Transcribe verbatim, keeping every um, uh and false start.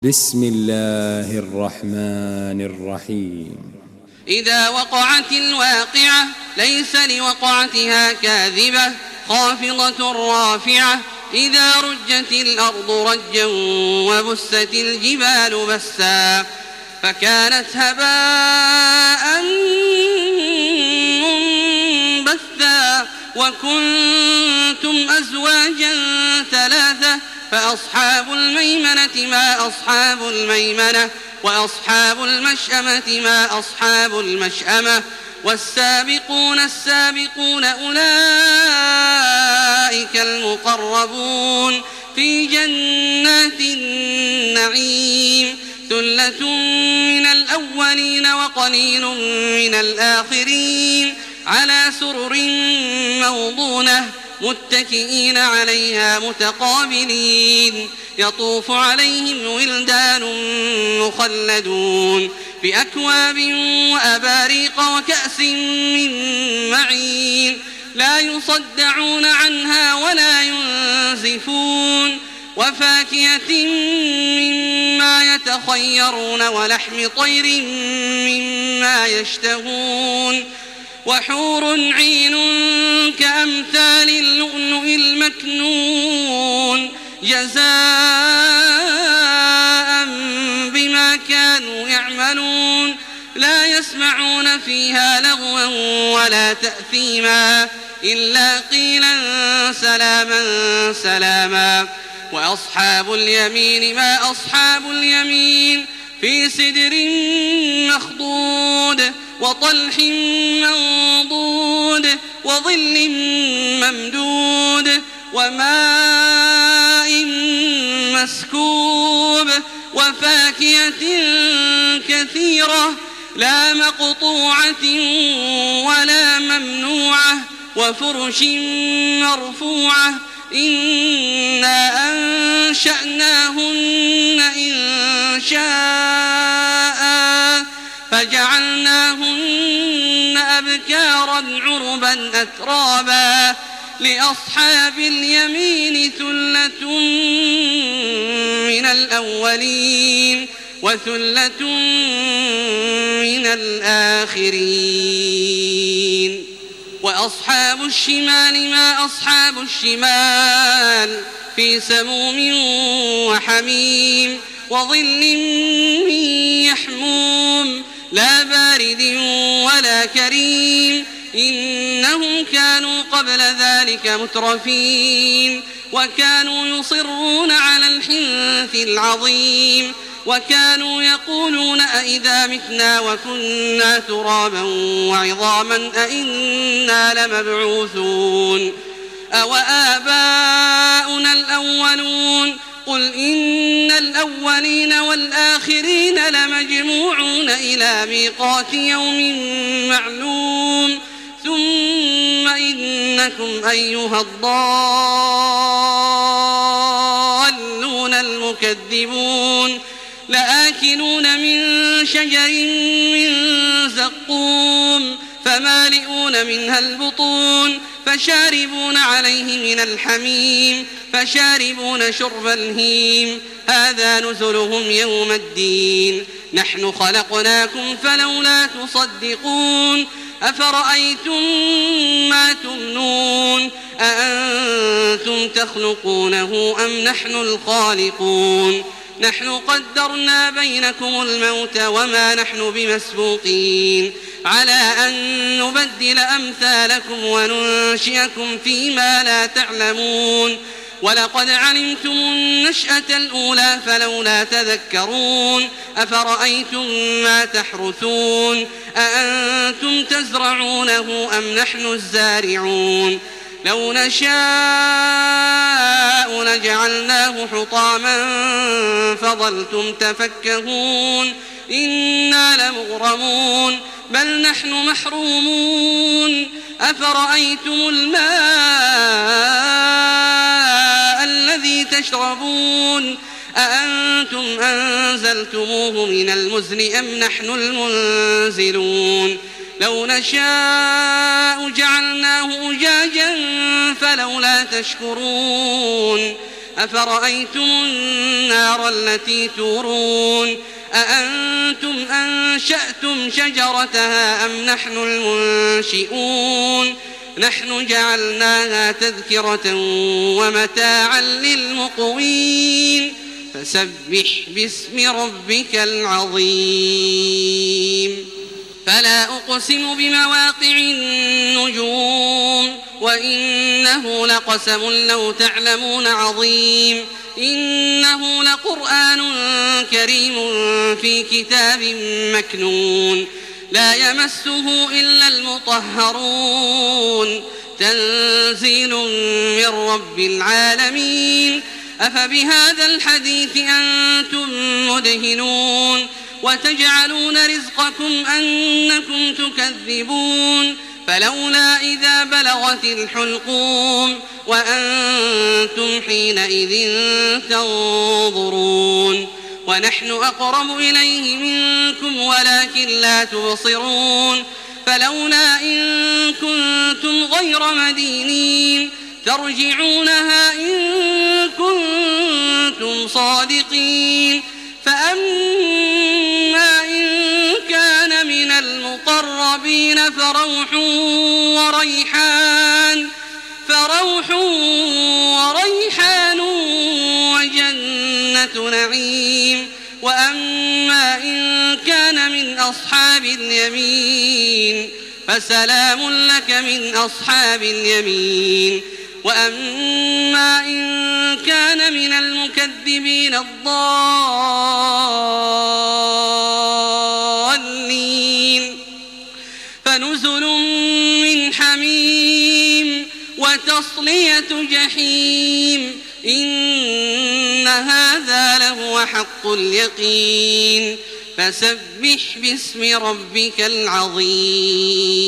بسم الله الرحمن الرحيم. إذا وقعت الواقعة ليس لوقعتها كاذبة خافضة رافعة إذا رجت الأرض رجا وبست الجبال بسا فكانت هباء منبثا وكنتم أزواجا ثلاثة فأصحاب الميمنة ما أصحاب الميمنة وأصحاب المشأمة ما أصحاب المشأمة والسابقون السابقون أولئك المقربون في جنات النعيم ثلة من الأولين وقليل من الآخرين على سرر موضونة متكئين عليها متقابلين يطوف عليهم ولدان مخلدون بأكواب وأباريق وكأس من معين لا يصدعون عنها ولا ينزفون وفاكهة مما يتخيرون ولحم طير مما يشتهون وحور عين كأمثال اللؤلؤ المكنون جزاء بما كانوا يعملون لا يسمعون فيها لغوا ولا تأثيما إلا قيلا سلاما سلاما وأصحاب اليمين ما أصحاب اليمين في سدر مخضود وطلح منضود وظل ممدود وماء مسكوب وفاكهة كثيرة لا مقطوعة ولا ممنوعة وفرش مرفوعة إنا أنشأناهن إن شاء فجعلناهن أبكارا عربا أترابا لأصحاب اليمين ثلة من الأولين وثلة من الآخرين وأصحاب الشمال ما أصحاب الشمال في سموم وحميم وظل من يحموم لا بارد ولا كريم إنهم كانوا قبل ذلك مترفين وكانوا يصرون على الحنث العظيم وكانوا يقولون أئذا متنا وكنا ترابا وعظاما أئنا لمبعوثون أو آباؤنا الأولون قل إن الأولين والآخرين لمجموعون إلى ميقات يوم معلوم ثم إنكم أيها الضالون المكذبون لآكلون من شجر من زقوم فمالئون منها البطون فشاربون عليه من الحميم فشاربون شرب الهيم هذا نزلهم يوم الدين نحن خلقناكم فلولا تصدقون أفرأيتم ما تمنون أأنتم تخلقونه أم نحن الخالقون نحن قدرنا بينكم الموت وما نحن بمسبوقين على أن نبدل أمثالكم وننشئكم فيما لا تعلمون ولقد علمتم النشأة الأولى فلولا تذكرون أفرأيتم ما تحرثون أأنتم تزرعونه أم نحن الزارعون لو نشاء لجعلناه حطاما فظلتم تفكهون إنا لمغرمون بل نحن محرومون أفرأيتم الماء الذي تشربون أأنتم أنزلتموه من المزن أم نحن المنزلون لو نشاء جعلناه أجاجا فلولا تشكرون أفرأيتم النار التي تورون أأنتم أنشأتم شجرتها أم نحن المنشئون نحن جعلناها تذكرة ومتاعا للمقوين فسبح باسم ربك العظيم فلا أقسم بمواقع النجوم وإنه لقسم لو تعلمون عظيم إنه لقرآن كريم في كتاب مكنون لا يمسه إلا المطهرون تنزيل من رب العالمين أفبهذا الحديث أنتم مدهنون وتجعلون رزقكم أنكم تكذبون فلولا إذا بلغت الحلقوم وأنتم حينئذ تنظرون ونحن أقرب إليه منكم ولكن لا تبصرون فلولا إن كنتم غير مدينين ترجعونها إن كنتم صادقين فأما إن كان من المقربين فروح وريحان فروح وريحان وجنة نعيم وأما إن كان من أصحاب اليمين فسلام لك من أصحاب اليمين وأما إن كان من المكذبين الضالين فنزل من حميم وتصلية جحيم إن هذا لهو حق اليقين فسبح باسم ربك العظيم